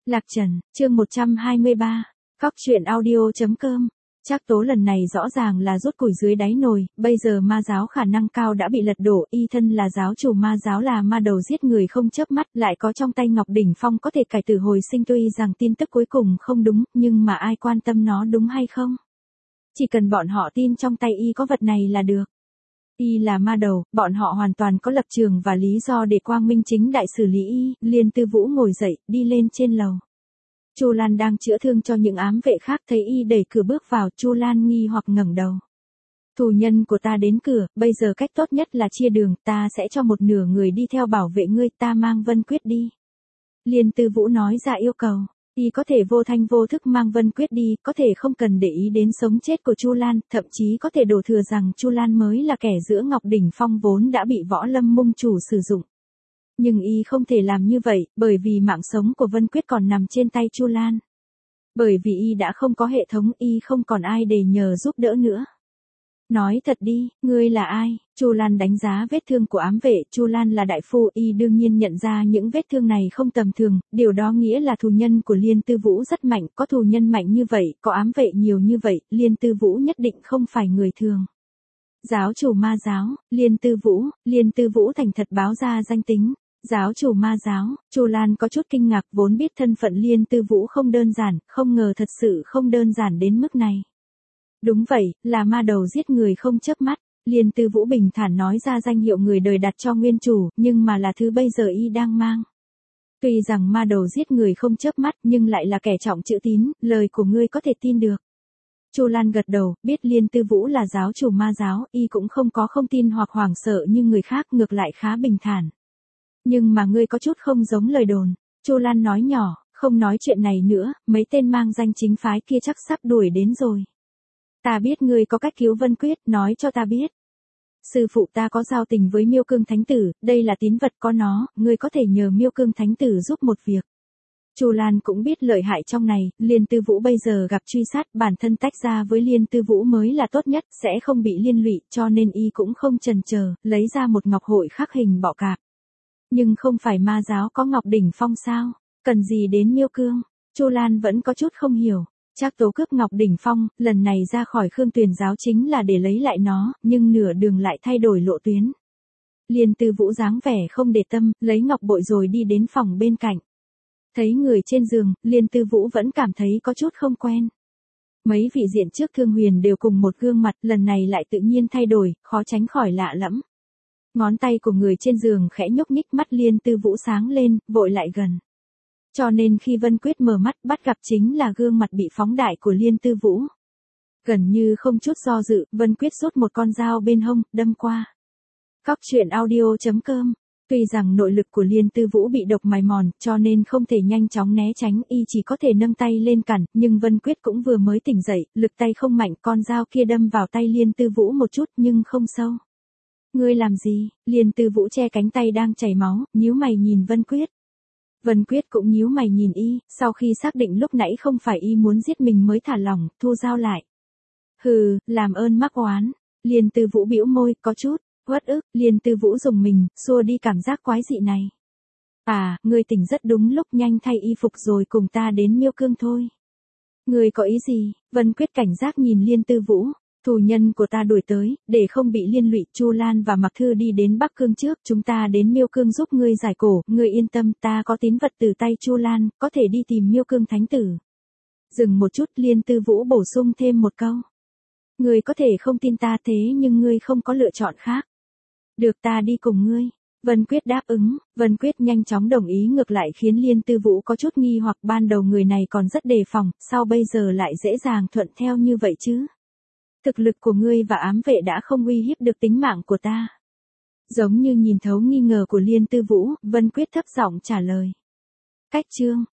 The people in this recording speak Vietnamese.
Lạc Trần, chương 123, Cóc truyện audio.com. Trác Tố lần này rõ ràng là rút củi dưới đáy nồi, bây giờ ma giáo khả năng cao đã bị lật đổ, y thân là giáo chủ ma giáo là ma đầu giết người không chớp mắt, lại có trong tay Ngọc Đỉnh Phong có thể cải tử hồi sinh, tuy rằng tin tức cuối cùng không đúng, nhưng mà ai quan tâm nó đúng hay không. Chỉ cần bọn họ tin trong tay y có vật này là được. Y là ma đầu, bọn họ hoàn toàn có lập trường và lý do để quang minh chính đại xử lý y. Liên Tư Vũ ngồi dậy, đi lên trên lầu. Chu Lan đang chữa thương cho những ám vệ khác, thấy y đẩy cửa bước vào, Chu Lan nghi hoặc ngẩng đầu. Tù nhân của ta đến cửa, bây giờ cách tốt nhất là chia đường, ta sẽ cho một nửa người đi theo bảo vệ ngươi, ta mang Vân Quyết đi. Liên Tư Vũ nói ra yêu cầu. Y có thể vô thanh vô thức mang Vân Quyết đi, có thể không cần để ý đến sống chết của Chu Lan, thậm chí có thể đổ thừa rằng Chu Lan mới là kẻ giữa Ngọc Đỉnh Phong vốn đã bị Võ Lâm Mông chủ sử dụng. Nhưng y không thể làm như vậy, bởi vì mạng sống của Vân Quyết còn nằm trên tay Chu Lan. Bởi vì y đã không có hệ thống, y không còn ai để nhờ giúp đỡ nữa. Nói thật đi, ngươi là ai? Chu Lan đánh giá vết thương của ám vệ, Chu Lan là đại phu, y đương nhiên nhận ra những vết thương này không tầm thường, điều đó nghĩa là thù nhân của Liên Tư Vũ rất mạnh, có thù nhân mạnh như vậy, có ám vệ nhiều như vậy, Liên Tư Vũ nhất định không phải người thường. Giáo chủ ma giáo, Liên Tư Vũ thành thật báo ra danh tính. Giáo chủ ma giáo, Chu Lan có chút kinh ngạc, vốn biết thân phận Liên Tư Vũ không đơn giản, không ngờ thật sự không đơn giản đến mức này. Đúng vậy, là ma đầu giết người không chớp mắt. Liên Tư Vũ bình thản nói ra danh hiệu người đời đặt cho nguyên chủ, nhưng mà là thứ bây giờ y đang mang. Tuy rằng ma đầu giết người không chớp mắt, nhưng lại là kẻ trọng chữ tín, lời của ngươi có thể tin được. Chu Lan gật đầu, biết Liên Tư Vũ là giáo chủ ma giáo, y cũng không có không tin hoặc hoảng sợ như người khác, ngược lại khá bình thản. Nhưng mà ngươi có chút không giống lời đồn. Chu Lan nói nhỏ, không nói chuyện này nữa, mấy tên mang danh chính phái kia chắc sắp đuổi đến rồi. Ta biết ngươi có cách cứu Vân Quyết, nói cho ta biết. Sư phụ ta có giao tình với Miêu Cương Thánh Tử, đây là tín vật có nó, ngươi có thể nhờ Miêu Cương Thánh Tử giúp một việc. Chu Lan cũng biết lợi hại trong này, Liên Tư Vũ bây giờ gặp truy sát, bản thân tách ra với Liên Tư Vũ mới là tốt nhất, sẽ không bị liên lụy, cho nên y cũng không chần chờ, lấy ra một ngọc hội khắc hình bọ cạp. Nhưng không phải ma giáo có Ngọc Đỉnh Phong sao? Cần gì đến Miêu Cương? Chu Lan vẫn có chút không hiểu. Trác Tố cướp Ngọc Đỉnh Phong, lần này ra khỏi Khương Tuyền giáo chính là để lấy lại nó, nhưng nửa đường lại thay đổi lộ tuyến. Liên Tư Vũ dáng vẻ không để tâm, lấy ngọc bội rồi đi đến phòng bên cạnh. Thấy người trên giường, Liên Tư Vũ vẫn cảm thấy có chút không quen. Mấy vị diện trước Thương Huyền đều cùng một gương mặt, lần này lại tự nhiên thay đổi, khó tránh khỏi lạ lẫm. Ngón tay của người trên giường khẽ nhúc nhích, mắt Liên Tư Vũ sáng lên, vội lại gần. Cho nên khi Vân Quyết mở mắt bắt gặp chính là gương mặt bị phóng đại của Liên Tư Vũ. Gần như không chút do dự, Vân Quyết rút một con dao bên hông, đâm qua. Cóc truyện audio.com. Tuy rằng nội lực của Liên Tư Vũ bị độc mài mòn, cho nên không thể nhanh chóng né tránh, y chỉ có thể nâng tay lên cản, nhưng Vân Quyết cũng vừa mới tỉnh dậy, lực tay không mạnh, con dao kia đâm vào tay Liên Tư Vũ một chút nhưng không sâu. Ngươi làm gì? Liên Tư Vũ che cánh tay đang chảy máu, nhíu mày nhìn Vân Quyết. Vân Quyết cũng nhíu mày nhìn y, sau khi xác định lúc nãy không phải y muốn giết mình mới thả lỏng, thu dao lại. Hừ, làm ơn mắc oán. Liên Tư Vũ bĩu môi, có chút uất ức. Liên Tư Vũ dùng mình, xua đi cảm giác quái dị này. À, ngươi tỉnh rất đúng lúc, nhanh thay y phục rồi cùng ta đến Miêu Cương thôi. Ngươi có ý gì? Vân Quyết cảnh giác nhìn Liên Tư Vũ. Tù nhân của ta đuổi tới, để không bị liên lụy, Chu Lan và Mặc Thư đi đến Bắc Cương trước, chúng ta đến Miêu Cương giúp ngươi giải cổ, ngươi yên tâm, ta có tín vật từ tay Chu Lan, có thể đi tìm Miêu Cương Thánh Tử. Dừng một chút, Liên Tư Vũ bổ sung thêm một câu. Ngươi có thể không tin ta thế nhưng ngươi không có lựa chọn khác. Được, ta đi cùng ngươi. Vân Quyết đáp ứng, Vân Quyết nhanh chóng đồng ý, ngược lại khiến Liên Tư Vũ có chút nghi hoặc, ban đầu người này còn rất đề phòng, sao bây giờ lại dễ dàng thuận theo như vậy chứ? Thực lực của ngươi và ám vệ đã không uy hiếp được tính mạng của ta. Giống như nhìn thấu nghi ngờ của Liên Tư Vũ, Vân Quyết thấp giọng trả lời. Cách chương,